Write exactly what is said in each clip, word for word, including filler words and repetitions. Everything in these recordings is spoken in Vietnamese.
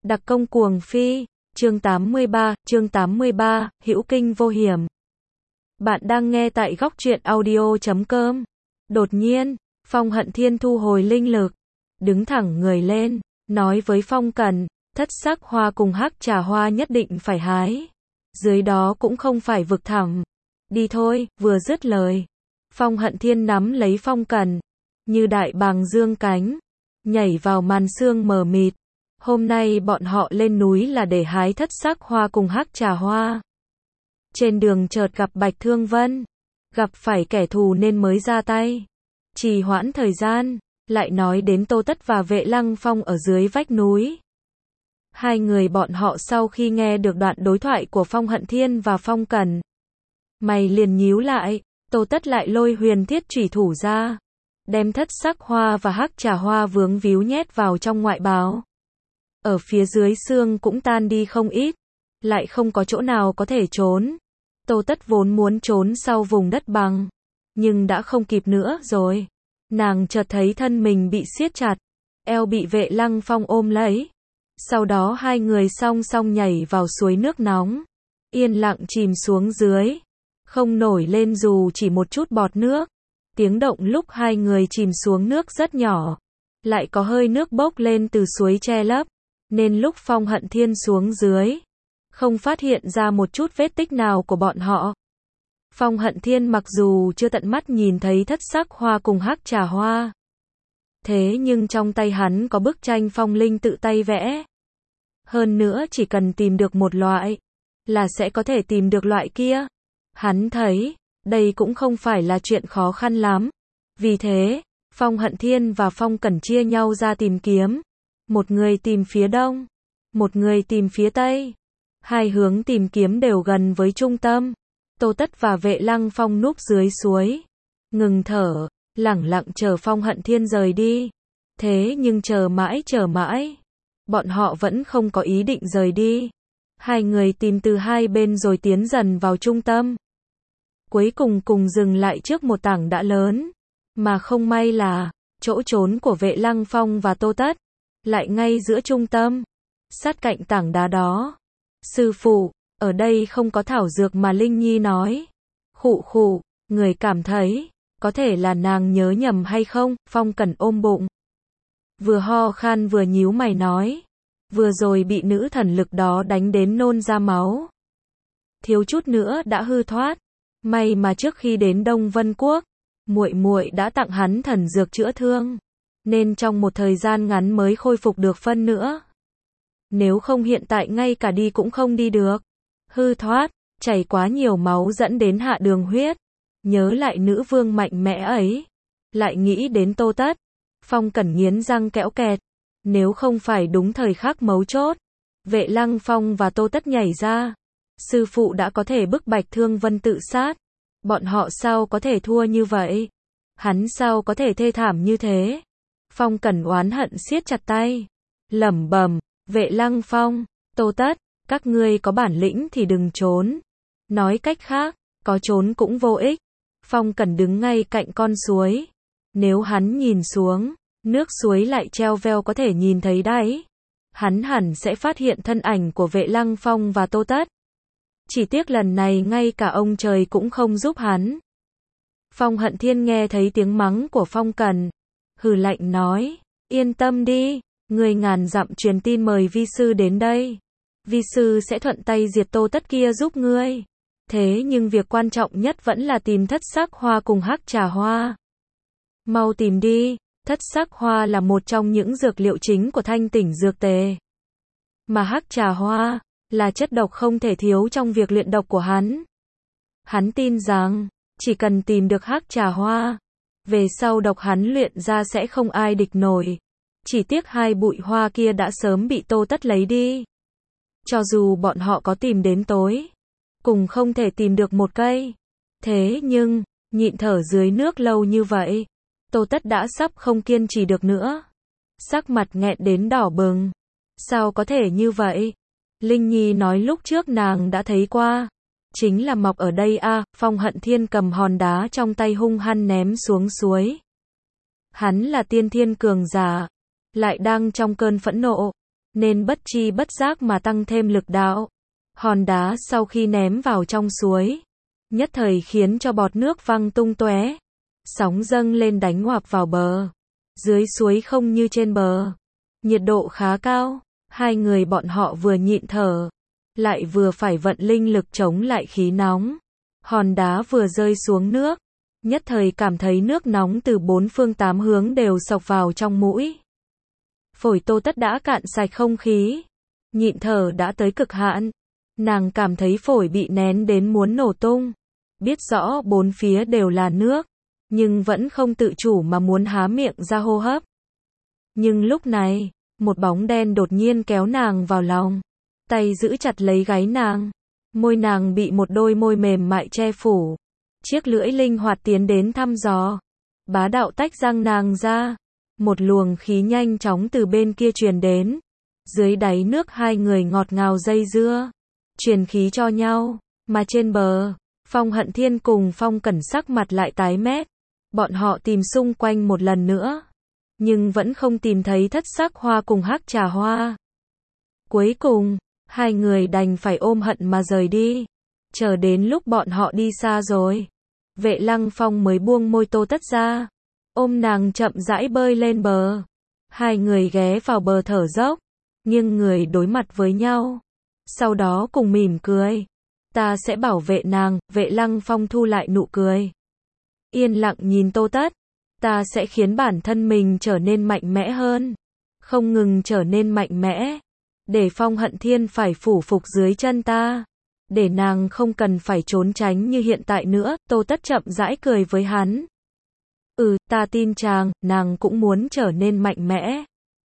Đặc công cuồng phi, chương tám mươi ba, chương tám mươi ba, hữu kinh vô hiểm. Bạn đang nghe tại góc truyện audio chấm com. Đột nhiên, Phong Hận Thiên thu hồi linh lực, đứng thẳng người lên, nói với Phong Cẩn, thất sắc hoa cùng hắc trà hoa nhất định phải hái. Dưới đó cũng không phải vực thẳm. Đi thôi, vừa dứt lời. Phong Hận Thiên nắm lấy Phong Cẩn, như đại bàng dương cánh, nhảy vào màn sương mờ mịt. Hôm nay bọn họ lên núi là để hái thất sắc hoa cùng hắc trà hoa. Trên đường chợt gặp Bạch Thương Vân, gặp phải kẻ thù nên mới ra tay. Trì hoãn thời gian, lại nói đến Tô Tất và Vệ Lăng Phong ở dưới vách núi. Hai người bọn họ sau khi nghe được đoạn đối thoại của Phong Hận Thiên và Phong Cẩn, mày liền nhíu lại. Tô Tất lại lôi huyền thiết chủy thủ ra, đem thất sắc hoa và hắc trà hoa vướng víu nhét vào trong ngoại bào. Ở phía dưới xương cũng tan đi không ít, lại không có chỗ nào có thể trốn. Tô Tất vốn muốn trốn sau vùng đất bằng, nhưng đã không kịp nữa rồi. Nàng chợt thấy thân mình bị siết chặt, eo bị Vệ Lăng Phong ôm lấy. Sau đó hai người song song nhảy vào suối nước nóng, yên lặng chìm xuống dưới, không nổi lên dù chỉ một chút bọt nước. Tiếng động lúc hai người chìm xuống nước rất nhỏ, lại có hơi nước bốc lên từ suối che lấp, nên lúc Phong Hận Thiên xuống dưới, không phát hiện ra một chút vết tích nào của bọn họ. Phong Hận Thiên mặc dù chưa tận mắt nhìn thấy thất sắc hoa cùng hắc trà hoa, thế nhưng trong tay hắn có bức tranh phong linh tự tay vẽ. Hơn nữa chỉ cần tìm được một loại, là sẽ có thể tìm được loại kia. Hắn thấy, đây cũng không phải là chuyện khó khăn lắm. Vì thế, Phong Hận Thiên và Phong Cẩn chia nhau ra tìm kiếm. Một người tìm phía đông, một người tìm phía tây. Hai hướng tìm kiếm đều gần với trung tâm. Tô Tất và Vệ Lăng Phong núp dưới suối, ngừng thở, lẳng lặng chờ Phong Hận Thiên rời đi. Thế nhưng chờ mãi chờ mãi, bọn họ vẫn không có ý định rời đi. Hai người tìm từ hai bên rồi tiến dần vào trung tâm. Cuối cùng cùng dừng lại trước một tảng đá lớn, mà không may là chỗ trốn của Vệ Lăng Phong và Tô Tất lại ngay giữa trung tâm, sát cạnh tảng đá đó. Sư phụ, ở đây không có thảo dược mà Linh Nhi nói. Khụ khụ, người cảm thấy, có thể là nàng nhớ nhầm hay không? Phong Cẩn ôm bụng, vừa ho khan vừa nhíu mày nói, vừa rồi bị nữ thần lực đó đánh đến nôn ra máu, thiếu chút nữa đã hư thoát. May mà trước khi đến Đông Vân Quốc, muội muội đã tặng hắn thần dược chữa thương, nên trong một thời gian ngắn mới khôi phục được phân nữa. Nếu không hiện tại ngay cả đi cũng không đi được. Hư thoát, chảy quá nhiều máu dẫn đến hạ đường huyết. Nhớ lại nữ vương mạnh mẽ ấy, lại nghĩ đến Tô Tất. Phong Cẩn nghiến răng kẽo kẹt. Nếu không phải đúng thời khắc mấu chốt, Vệ Lăng Phong và Tô Tất nhảy ra, sư phụ đã có thể bức Bạch Thương Vân tự sát. Bọn họ sao có thể thua như vậy? Hắn sao có thể thê thảm như thế? Phong Cẩn oán hận siết chặt tay, lẩm bẩm, Vệ Lăng Phong, Tô Tất, các ngươi có bản lĩnh thì đừng trốn. Nói cách khác, có trốn cũng vô ích. Phong Cẩn đứng ngay cạnh con suối. Nếu hắn nhìn xuống, nước suối lại treo veo có thể nhìn thấy đáy. Hắn hẳn sẽ phát hiện thân ảnh của Vệ Lăng Phong và Tô Tất. Chỉ tiếc lần này ngay cả ông trời cũng không giúp hắn. Phong Hận Thiên nghe thấy tiếng mắng của Phong Cẩn, hừ lạnh nói, yên tâm đi, người ngàn dặm truyền tin mời vi sư đến đây. Vi sư sẽ thuận tay diệt Tô Tất kia giúp ngươi. Thế nhưng việc quan trọng nhất vẫn là tìm thất sắc hoa cùng hắc trà hoa. Mau tìm đi, thất sắc hoa là một trong những dược liệu chính của Thanh Tỉnh Dược Tề. Mà hắc trà hoa là chất độc không thể thiếu trong việc luyện độc của hắn. Hắn tin rằng, chỉ cần tìm được hắc trà hoa, về sau độc hắn luyện ra sẽ không ai địch nổi. Chỉ tiếc hai bụi hoa kia đã sớm bị Tô Tất lấy đi. Cho dù bọn họ có tìm đến tối, cùng không thể tìm được một cây. Thế nhưng, nhịn thở dưới nước lâu như vậy, Tô Tất đã sắp không kiên trì được nữa. Sắc mặt nghẹn đến đỏ bừng. Sao có thể như vậy? Linh Nhi nói lúc trước nàng đã thấy qua. Chính là mọc ở đây a. Phong Hận Thiên cầm hòn đá trong tay hung hăng ném xuống suối. Hắn là tiên thiên cường giả, lại đang trong cơn phẫn nộ, nên bất chi bất giác mà tăng thêm lực đạo. Hòn đá sau khi ném vào trong suối, nhất thời khiến cho bọt nước văng tung tóe, sóng dâng lên đánh ngoạp vào bờ. Dưới suối không như trên bờ, nhiệt độ khá cao, hai người bọn họ vừa nhịn thở, lại vừa phải vận linh lực chống lại khí nóng. Hòn đá vừa rơi xuống nước, nhất thời cảm thấy nước nóng từ bốn phương tám hướng đều xộc vào trong mũi. Phổi Tô Tất đã cạn sạch không khí, nhịn thở đã tới cực hạn. Nàng cảm thấy phổi bị nén đến muốn nổ tung, biết rõ bốn phía đều là nước, nhưng vẫn không tự chủ mà muốn há miệng ra hô hấp. Nhưng lúc này, một bóng đen đột nhiên kéo nàng vào lòng, tay giữ chặt lấy gáy nàng, môi nàng bị một đôi môi mềm mại che phủ, chiếc lưỡi linh hoạt tiến đến thăm dò, bá đạo tách răng nàng ra, một luồng khí nhanh chóng từ bên kia truyền đến, dưới đáy nước hai người ngọt ngào dây dưa, truyền khí cho nhau, mà trên bờ, Phong Hận Thiên cùng Phong Cẩn sắc mặt lại tái mét, bọn họ tìm xung quanh một lần nữa, nhưng vẫn không tìm thấy Thất Sắc Hoa cùng Hắc Trà Hoa. Cuối cùng, hai người đành phải ôm hận mà rời đi, chờ đến lúc bọn họ đi xa rồi, Vệ Lăng Phong mới buông môi Tô Tất ra, ôm nàng chậm rãi bơi lên bờ. Hai người ghé vào bờ thở dốc, nghiêng người đối mặt với nhau, sau đó cùng mỉm cười. Ta sẽ bảo vệ nàng. Vệ Lăng Phong thu lại nụ cười, yên lặng nhìn Tô Tất. Ta sẽ khiến bản thân mình trở nên mạnh mẽ hơn, không ngừng trở nên mạnh mẽ, để Phong Hận Thiên phải phủ phục dưới chân ta, để nàng không cần phải trốn tránh như hiện tại nữa. Tô Tất chậm rãi cười với hắn. Ừ, ta tin chàng, nàng cũng muốn trở nên mạnh mẽ,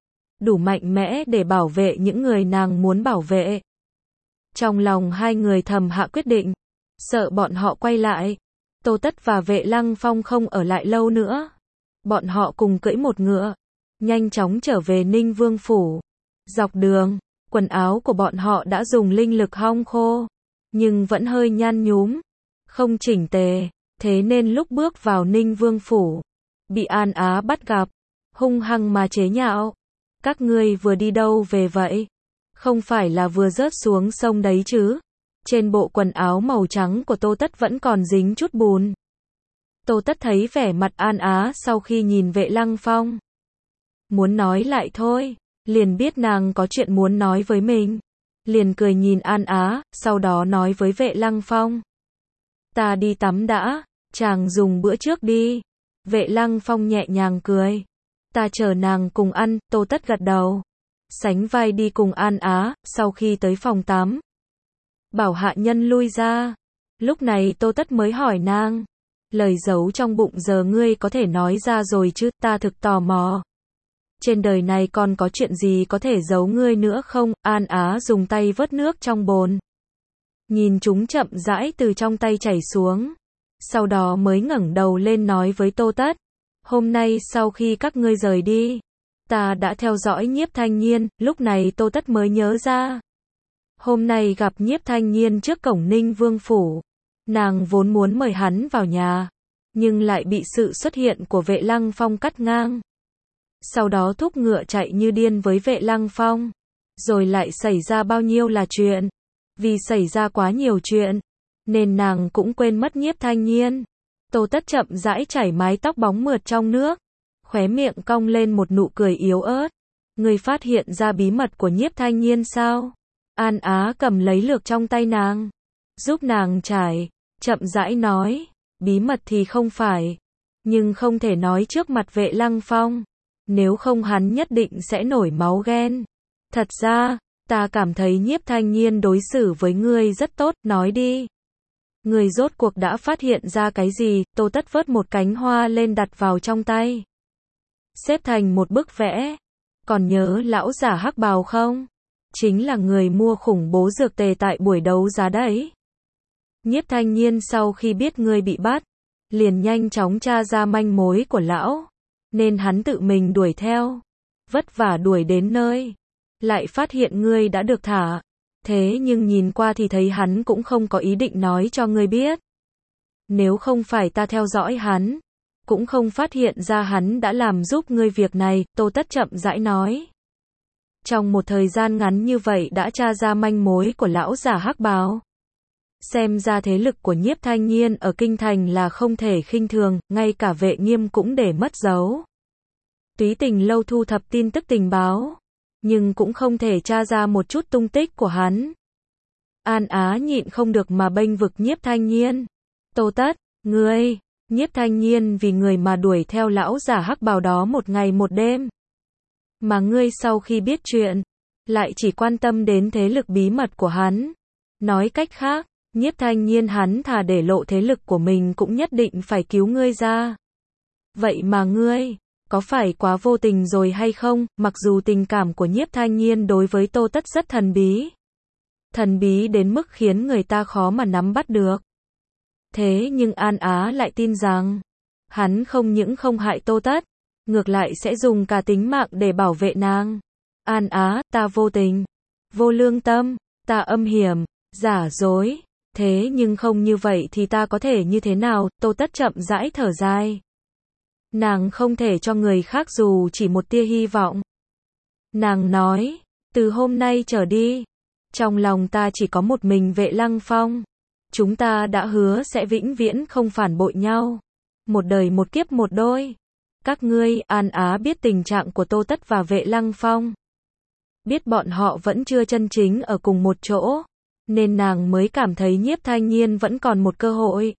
đủ mạnh mẽ để bảo vệ những người nàng muốn bảo vệ. Trong lòng hai người thầm hạ quyết định, sợ bọn họ quay lại, Tô Tất và Vệ Lăng Phong không ở lại lâu nữa. Bọn họ cùng cưỡi một ngựa, nhanh chóng trở về Ninh Vương Phủ. Dọc đường, quần áo của bọn họ đã dùng linh lực hong khô, nhưng vẫn hơi nhăn nhúm, không chỉnh tề, thế nên lúc bước vào Ninh Vương Phủ, bị An Á bắt gặp, hung hăng mà chế nhạo. Các ngươi vừa đi đâu về vậy? Không phải là vừa rớt xuống sông đấy chứ? Trên bộ quần áo màu trắng của Tô Tất vẫn còn dính chút bùn. Tô Tất thấy vẻ mặt An Á sau khi nhìn Vệ Lăng Phong, muốn nói lại thôi, liền biết nàng có chuyện muốn nói với mình, liền cười nhìn An Á, sau đó nói với Vệ Lăng Phong. Ta đi tắm đã, chàng dùng bữa trước đi. Vệ Lăng Phong nhẹ nhàng cười. Ta chờ nàng cùng ăn. Tô Tất gật đầu, sánh vai đi cùng An Á. Sau khi tới phòng tắm, bảo hạ nhân lui ra. Lúc này Tô Tất mới hỏi nàng, lời giấu trong bụng giờ ngươi có thể nói ra rồi chứ? Ta thực tò mò, trên đời này còn có chuyện gì có thể giấu ngươi nữa không? An Á dùng tay vớt nước trong bồn, nhìn chúng chậm rãi từ trong tay chảy xuống, sau đó mới ngẩng đầu lên nói với Tô Tất. Hôm nay sau khi các ngươi rời đi, ta đã theo dõi Nhiếp Thanh Nhiên. Lúc này Tô Tất mới nhớ ra, hôm nay gặp Nhiếp Thanh Nhiên trước cổng Ninh Vương Phủ, nàng vốn muốn mời hắn vào nhà, nhưng lại bị sự xuất hiện của Vệ Lăng Phong cắt ngang. Sau đó thúc ngựa chạy như điên với Vệ Lăng Phong, rồi lại xảy ra bao nhiêu là chuyện. Vì xảy ra quá nhiều chuyện, nên nàng cũng quên mất Nhiếp Thanh Nhiên. Tô Tất chậm rãi chảy mái tóc bóng mượt trong nước, khóe miệng cong lên một nụ cười yếu ớt. Ngươi phát hiện ra bí mật của Nhiếp Thanh Nhiên sao? An Á cầm lấy lược trong tay nàng, giúp nàng trải, chậm rãi nói. Bí mật thì không phải, nhưng không thể nói trước mặt Vệ Lăng Phong, nếu không hắn nhất định sẽ nổi máu ghen. Thật ra, ta cảm thấy Nhiếp Thanh Nhiên đối xử với ngươi rất tốt. Nói đi, ngươi rốt cuộc đã phát hiện ra cái gì? Tô Tất vớt một cánh hoa lên đặt vào trong tay, xếp thành một bức vẽ. Còn nhớ lão giả hắc bào không? Chính là người mua khủng bố dược tề tại buổi đấu giá đấy. Nhiếp Thanh Nhiên sau khi biết ngươi bị bắt, liền nhanh chóng tra ra manh mối của lão, nên hắn tự mình đuổi theo, vất vả đuổi đến nơi, lại phát hiện ngươi đã được thả. Thế nhưng nhìn qua thì thấy hắn cũng không có ý định nói cho ngươi biết. Nếu không phải ta theo dõi hắn, cũng không phát hiện ra hắn đã làm giúp ngươi việc này. Tô Tất chậm rãi nói. Trong một thời gian ngắn như vậy đã tra ra manh mối của lão già hắc bào. Xem ra thế lực của Nhiếp Thanh Nhiên ở kinh thành là không thể khinh thường, ngay cả Vệ Nghiêm cũng để mất dấu. Túy Tình lâu thu thập tin tức tình báo, nhưng cũng không thể tra ra một chút tung tích của hắn. An Á nhịn không được mà bênh vực Nhiếp Thanh Nhiên. Tô Tất, ngươi, Nhiếp Thanh Nhiên vì người mà đuổi theo lão giả hắc bào đó một ngày một đêm. Mà ngươi sau khi biết chuyện, lại chỉ quan tâm đến thế lực bí mật của hắn. Nói cách khác, Nhiếp Thanh Nhiên hắn thà để lộ thế lực của mình cũng nhất định phải cứu ngươi ra. Vậy mà ngươi, có phải quá vô tình rồi hay không? Mặc dù tình cảm của Nhiếp Thanh Nhiên đối với Tô Tất rất thần bí. Thần bí đến mức khiến người ta khó mà nắm bắt được. Thế nhưng An Á lại tin rằng, hắn không những không hại Tô Tất, ngược lại sẽ dùng cả tính mạng để bảo vệ nàng. An Á, ta vô tình, vô lương tâm, ta âm hiểm, giả dối. Thế nhưng không như vậy thì ta có thể như thế nào? Tô Tất chậm rãi thở dài. Nàng không thể cho người khác dù chỉ một tia hy vọng. Nàng nói, từ hôm nay trở đi, trong lòng ta chỉ có một mình Vệ Lăng Phong. Chúng ta đã hứa sẽ vĩnh viễn không phản bội nhau. Một đời một kiếp một đôi. Các ngươi, An Á biết tình trạng của Tô Tất và Vệ Lăng Phong. Biết bọn họ vẫn chưa chân chính ở cùng một chỗ, nên nàng mới cảm thấy Nhiếp Thanh Nhiên vẫn còn một cơ hội.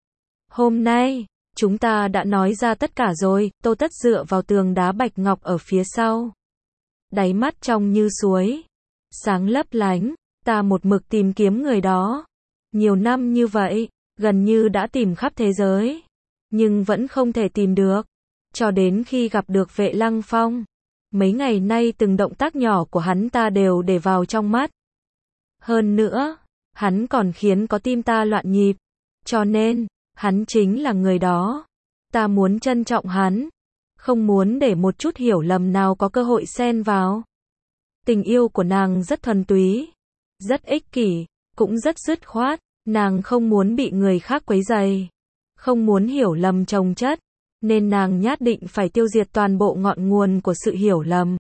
Hôm nay, chúng ta đã nói ra tất cả rồi. Tô Tất dựa vào tường đá bạch ngọc ở phía sau. Đáy mắt trong như suối, sáng lấp lánh. Ta một mực tìm kiếm người đó. Nhiều năm như vậy, gần như đã tìm khắp thế giới, nhưng vẫn không thể tìm được. Cho đến khi gặp được Vệ Lăng Phong, mấy ngày nay từng động tác nhỏ của hắn ta đều để vào trong mắt. Hơn nữa, hắn còn khiến có tim ta loạn nhịp. Cho nên, hắn chính là người đó. Ta muốn trân trọng hắn, không muốn để một chút hiểu lầm nào có cơ hội xen vào. Tình yêu của nàng rất thuần túy, rất ích kỷ, cũng rất dứt khoát. Nàng không muốn bị người khác quấy rầy, không muốn hiểu lầm chồng chất, nên nàng nhất định phải tiêu diệt toàn bộ ngọn nguồn của sự hiểu lầm.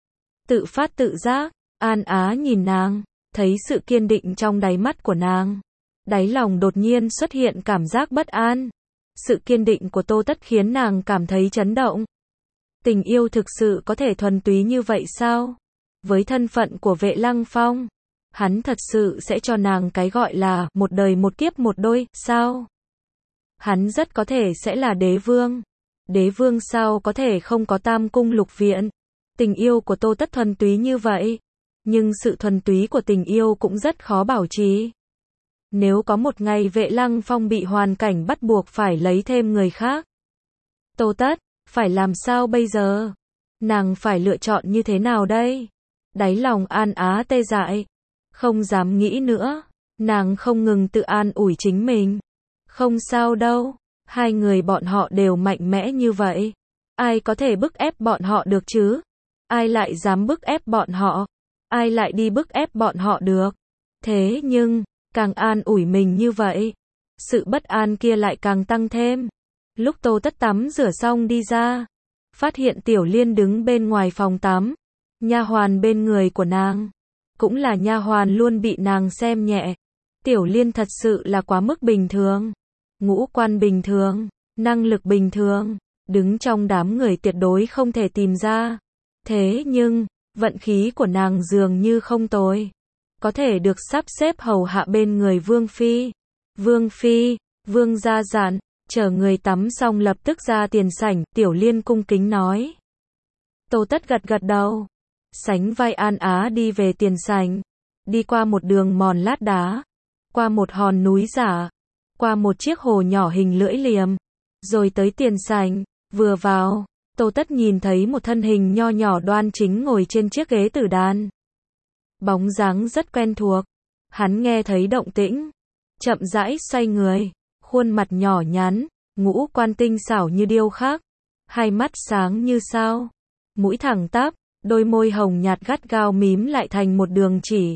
Tự phát tự giác, An Á nhìn nàng, thấy sự kiên định trong đáy mắt của nàng. Đáy lòng đột nhiên xuất hiện cảm giác bất an. Sự kiên định của Tô Tất khiến nàng cảm thấy chấn động. Tình yêu thực sự có thể thuần túy như vậy sao? Với thân phận của Vệ Lăng Phong, hắn thật sự sẽ cho nàng cái gọi là một đời một kiếp một đôi, sao? Hắn rất có thể sẽ là đế vương. Đế vương sao có thể không có tam cung lục viện? Tình yêu của Tô Tất thuần túy như vậy, nhưng sự thuần túy của tình yêu cũng rất khó bảo trì. Nếu có một ngày Vệ Lăng Phong bị hoàn cảnh bắt buộc phải lấy thêm người khác, Tô Tất, phải làm sao bây giờ? Nàng phải lựa chọn như thế nào đây? Đáy lòng An Á tê dại, không dám nghĩ nữa. Nàng không ngừng tự an ủi chính mình. Không sao đâu, hai người bọn họ đều mạnh mẽ như vậy. Ai có thể bức ép bọn họ được chứ? Ai lại dám bức ép bọn họ? Ai lại đi bức ép bọn họ được? Thế nhưng, càng an ủi mình như vậy, sự bất an kia lại càng tăng thêm. Lúc Tô Tất tắm rửa xong đi ra, phát hiện Tiểu Liên đứng bên ngoài phòng tắm, nha hoàn bên người của nàng, cũng là nha hoàn luôn bị nàng xem nhẹ. Tiểu Liên thật sự là quá mức bình thường, ngũ quan bình thường, năng lực bình thường, đứng trong đám người tuyệt đối không thể tìm ra. Thế nhưng, vận khí của nàng dường như không tồi, có thể được sắp xếp hầu hạ bên người Vương Phi. Vương Phi, Vương gia dặn, chờ người tắm xong lập tức ra tiền sảnh. Tiểu Liên cung kính nói. Tô Tất gật gật đầu, sánh vai An Á đi về tiền sảnh, đi qua một đường mòn lát đá, qua một hòn núi giả, qua một chiếc hồ nhỏ hình lưỡi liềm, rồi tới tiền sảnh. Vừa vào, Tô Tất nhìn thấy một thân hình nho nhỏ đoan chính ngồi trên chiếc ghế tử đàn. Bóng dáng rất quen thuộc. Hắn nghe thấy động tĩnh, chậm rãi xoay người, khuôn mặt nhỏ nhắn, ngũ quan tinh xảo như điêu khắc, hai mắt sáng như sao, mũi thẳng tắp, đôi môi hồng nhạt gắt gao mím lại thành một đường chỉ.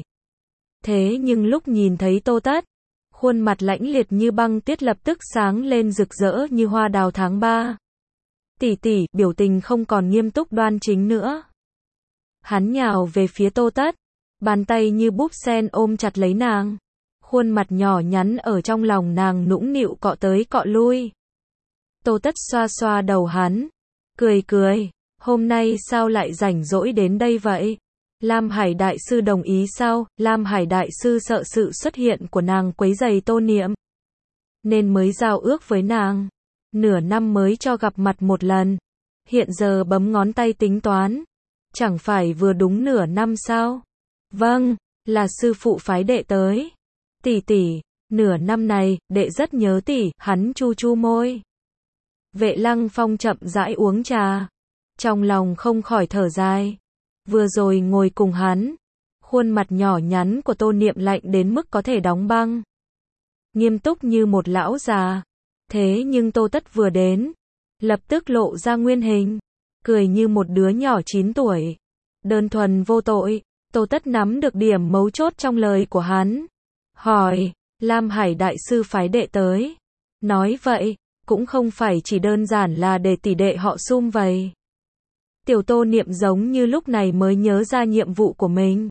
Thế nhưng lúc nhìn thấy Tô Tất, khuôn mặt lãnh liệt như băng tuyết lập tức sáng lên rực rỡ như hoa đào tháng ba. Tỷ tỷ, biểu tình không còn nghiêm túc đoan chính nữa. Hắn nhào về phía Tô Tất, bàn tay như búp sen ôm chặt lấy nàng. Khuôn mặt nhỏ nhắn ở trong lòng nàng nũng nịu cọ tới cọ lui. Tô Tất xoa xoa đầu hắn, cười cười, hôm nay sao lại rảnh rỗi đến đây vậy? Lam Hải Đại Sư đồng ý sao? Lam Hải Đại Sư sợ sự xuất hiện của nàng quấy rầy Tô Niệm, nên mới giao ước với nàng. Nửa năm mới cho gặp mặt một lần. Hiện giờ bấm ngón tay tính toán. Chẳng phải vừa đúng nửa năm sao? Vâng, là sư phụ phái đệ tới. Tỷ tỷ, nửa năm này, đệ rất nhớ tỷ, hắn chu chu môi. Vệ Lăng Phong chậm rãi uống trà. Trong lòng không khỏi thở dài. Vừa rồi ngồi cùng hắn, khuôn mặt nhỏ nhắn của Tô Niệm lạnh đến mức có thể đóng băng. Nghiêm túc như một lão già. Thế nhưng Tô Tất vừa đến, lập tức lộ ra nguyên hình, cười như một đứa nhỏ chín tuổi. Đơn thuần vô tội. Tô Tất nắm được điểm mấu chốt trong lời của hắn. Hỏi, Lam Hải Đại Sư phái đệ tới. Nói vậy, cũng không phải chỉ đơn giản là để tỷ đệ họ sum vầy. Tiểu Tô Niệm giống như lúc này mới nhớ ra nhiệm vụ của mình.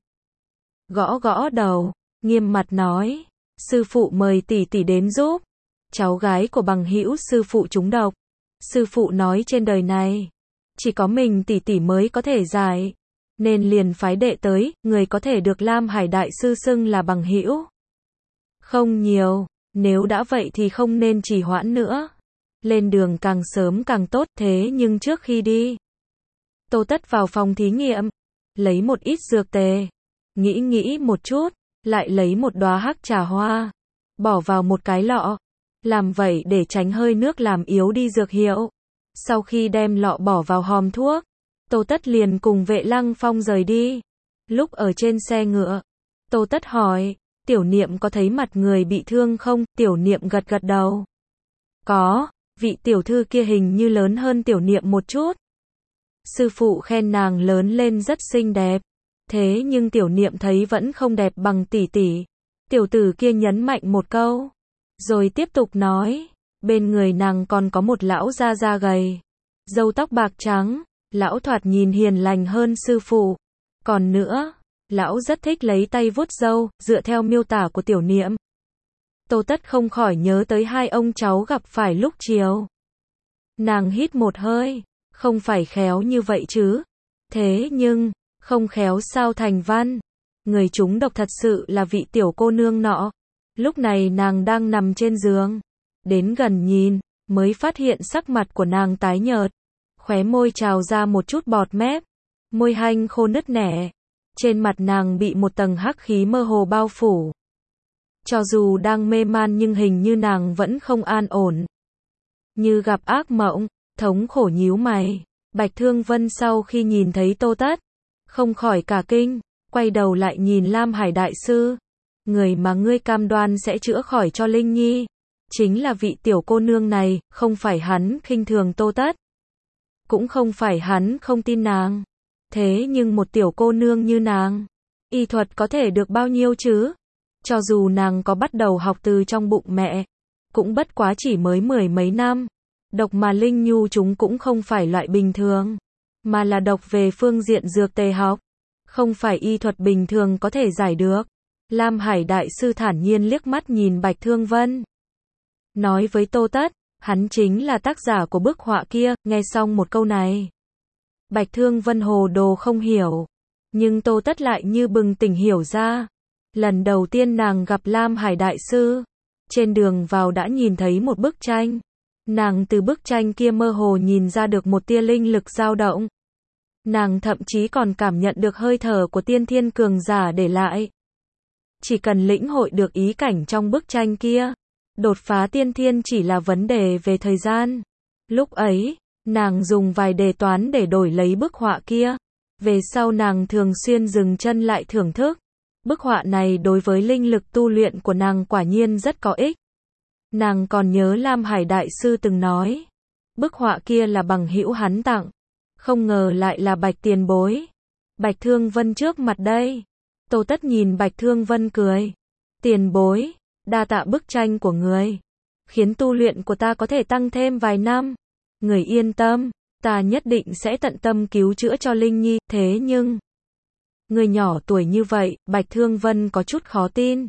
Gõ gõ đầu, nghiêm mặt nói, sư phụ mời tỷ tỷ đến giúp. Cháu gái của bằng hữu sư phụ trúng độc. Sư phụ nói trên đời này, chỉ có mình tỷ tỷ mới có thể giải. Nên liền phái đệ tới, người có thể được Lam Hải Đại Sư xưng là bằng hữu không nhiều, nếu đã vậy thì không nên trì hoãn nữa. Lên đường càng sớm càng tốt, thế nhưng trước khi đi, Tô Tất vào phòng thí nghiệm, lấy một ít dược tề, nghĩ nghĩ một chút, lại lấy một đóa hắc trà hoa, bỏ vào một cái lọ, làm vậy để tránh hơi nước làm yếu đi dược hiệu. Sau khi đem lọ bỏ vào hòm thuốc, Tô Tất liền cùng Vệ Lăng Phong rời đi. Lúc ở trên xe ngựa, Tô Tất hỏi, Tiểu Niệm có thấy mặt người bị thương không? Tiểu Niệm gật gật đầu. Có, vị tiểu thư kia hình như lớn hơn Tiểu Niệm một chút. Sư phụ khen nàng lớn lên rất xinh đẹp. Thế nhưng Tiểu Niệm thấy vẫn không đẹp bằng tỷ tỷ. Tiểu tử kia nhấn mạnh một câu, rồi tiếp tục nói, bên người nàng còn có một lão da da gầy, râu tóc bạc trắng. Lão thoạt nhìn hiền lành hơn sư phụ. Còn nữa, lão rất thích lấy tay vuốt râu, dựa theo miêu tả của Tiểu Niệm. Tô Tất không khỏi nhớ tới hai ông cháu gặp phải lúc chiều. Nàng hít một hơi, không phải khéo như vậy chứ. Thế nhưng, không khéo sao thành văn. Người trúng độc thật sự là vị tiểu cô nương nọ. Lúc này nàng đang nằm trên giường. Đến gần nhìn, mới phát hiện sắc mặt của nàng tái nhợt. Khóe môi trào ra một chút bọt mép, môi hanh khô nứt nẻ, trên mặt nàng bị một tầng hắc khí mơ hồ bao phủ. Cho dù đang mê man nhưng hình như nàng vẫn không an ổn. Như gặp ác mộng, thống khổ nhíu mày. Bạch Thương Vân sau khi nhìn thấy Tô Tất, không khỏi cả kinh, quay đầu lại nhìn Lam Hải Đại Sư. Người mà ngươi cam đoan sẽ chữa khỏi cho Linh Nhi, chính là vị tiểu cô nương này, không phải hắn khinh thường Tô Tất. Cũng không phải hắn không tin nàng. Thế nhưng một tiểu cô nương như nàng, y thuật có thể được bao nhiêu chứ? Cho dù nàng có bắt đầu học từ trong bụng mẹ, cũng bất quá chỉ mới mười mấy năm. Độc mà Linh Nhu chúng cũng không phải loại bình thường, mà là độc về phương diện dược tề học. Không phải y thuật bình thường có thể giải được. Lam Hải Đại Sư thản nhiên liếc mắt nhìn Bạch Thương Vân. Nói với Tô Tất, hắn chính là tác giả của bức họa kia. Nghe xong một câu này, Bạch Thương Vân hồ đồ không hiểu. Nhưng Tô Tất lại như bừng tỉnh hiểu ra. Lần đầu tiên nàng gặp Lam Hải Đại Sư, trên đường vào đã nhìn thấy một bức tranh. Nàng từ bức tranh kia mơ hồ nhìn ra được một tia linh lực dao động. Nàng thậm chí còn cảm nhận được hơi thở của tiên thiên cường giả để lại. Chỉ cần lĩnh hội được ý cảnh trong bức tranh kia, đột phá tiên thiên chỉ là vấn đề về thời gian. Lúc ấy, nàng dùng vài đề toán để đổi lấy bức họa kia. Về sau nàng thường xuyên dừng chân lại thưởng thức. Bức họa này đối với linh lực tu luyện của nàng quả nhiên rất có ích. Nàng còn nhớ Lam Hải Đại Sư từng nói, bức họa kia là bằng hữu hắn tặng. Không ngờ lại là Bạch tiền bối. Bạch Thương Vân trước mặt đây. Tô Tất nhìn Bạch Thương Vân cười. Tiền bối, đa tạ bức tranh của người, khiến tu luyện của ta có thể tăng thêm vài năm. Người yên tâm, ta nhất định sẽ tận tâm cứu chữa cho Linh Nhi. Thế nhưng, Người nhỏ tuổi như vậy, Bạch Thương Vân có chút khó tin.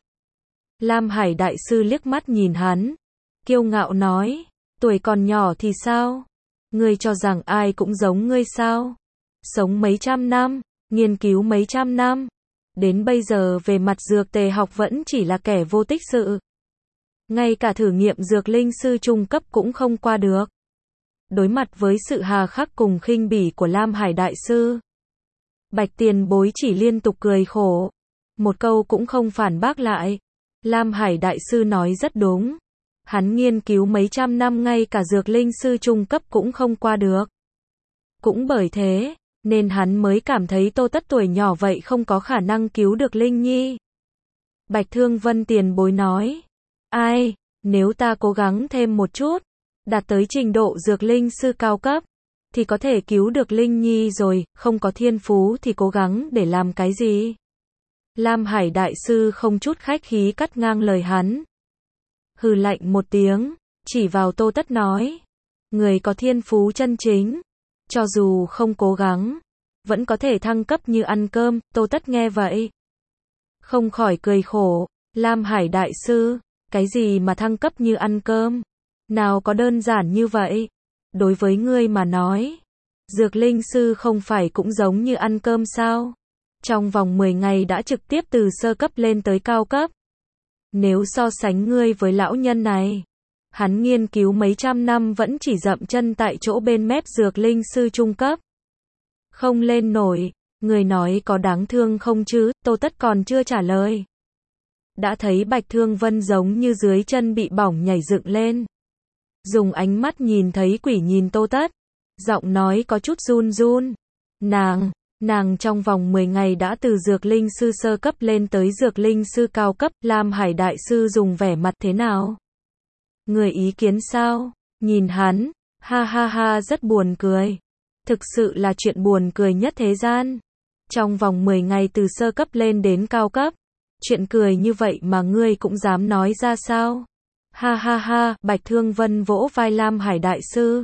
Lam Hải Đại Sư liếc mắt nhìn hắn, kiêu ngạo nói, tuổi còn nhỏ thì sao? Ngươi cho rằng ai cũng giống ngươi sao? Sống mấy trăm năm, nghiên cứu mấy trăm năm, đến bây giờ về mặt dược tề học vẫn chỉ là kẻ vô tích sự. Ngay cả thử nghiệm dược linh sư trung cấp cũng không qua được. Đối mặt với sự hà khắc cùng khinh bỉ của Lam Hải Đại Sư, Bạch Tiền Bối chỉ liên tục cười khổ, một câu cũng không phản bác lại. Lam Hải Đại Sư nói rất đúng. Hắn nghiên cứu mấy trăm năm ngay cả dược linh sư trung cấp cũng không qua được. Cũng bởi thế, nên hắn mới cảm thấy Tô Tất tuổi nhỏ vậy không có khả năng cứu được Linh Nhi. Bạch Thương Vân Tiền Bối nói, ai, nếu ta cố gắng thêm một chút, đạt tới trình độ dược linh sư cao cấp, thì có thể cứu được Linh Nhi rồi, không có thiên phú thì cố gắng để làm cái gì? Lam Hải Đại Sư không chút khách khí cắt ngang lời hắn. Hừ lạnh một tiếng, chỉ vào Tô Tất nói, người có thiên phú chân chính, cho dù không cố gắng, vẫn có thể thăng cấp như ăn cơm. Tô Tất nghe vậy, không khỏi cười khổ. Lam Hải Đại Sư, cái gì mà thăng cấp như ăn cơm? Nào có đơn giản như vậy? Đối với ngươi mà nói, dược linh sư không phải cũng giống như ăn cơm sao? Trong vòng mười ngày đã trực tiếp từ sơ cấp lên tới cao cấp. Nếu so sánh ngươi với lão nhân này, hắn nghiên cứu mấy trăm năm vẫn chỉ dậm chân tại chỗ bên mép dược linh sư trung cấp. Không lên nổi, người nói có đáng thương không chứ? Tô Tất còn chưa trả lời, đã thấy Bạch Thương Vân giống như dưới chân bị bỏng nhảy dựng lên. Dùng ánh mắt nhìn thấy quỷ nhìn Tô Tất, giọng nói có chút run run. Nàng, nàng trong vòng mười ngày đã từ dược linh sư sơ cấp lên tới dược linh sư cao cấp. Lam Hải Đại Sư dùng vẻ mặt thế nào? Người ý kiến sao? Nhìn hắn, ha ha ha rất buồn cười. Thực sự là chuyện buồn cười nhất thế gian. Trong vòng mười ngày từ sơ cấp lên đến cao cấp. Chuyện cười như vậy mà ngươi cũng dám nói ra sao? Ha ha ha, Bạch Thương Vân vỗ vai Lam Hải Đại Sư,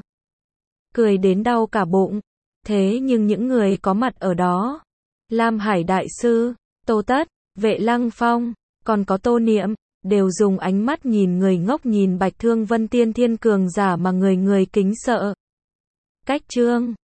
cười đến đau cả bụng. Thế nhưng những người có mặt ở đó, Lam Hải Đại Sư, Tô Tất, Vệ Lăng Phong, còn có Tô Niệm, đều dùng ánh mắt nhìn người ngốc nhìn Bạch Thương Vân tiên thiên cường giả mà người người kính sợ. Cách chương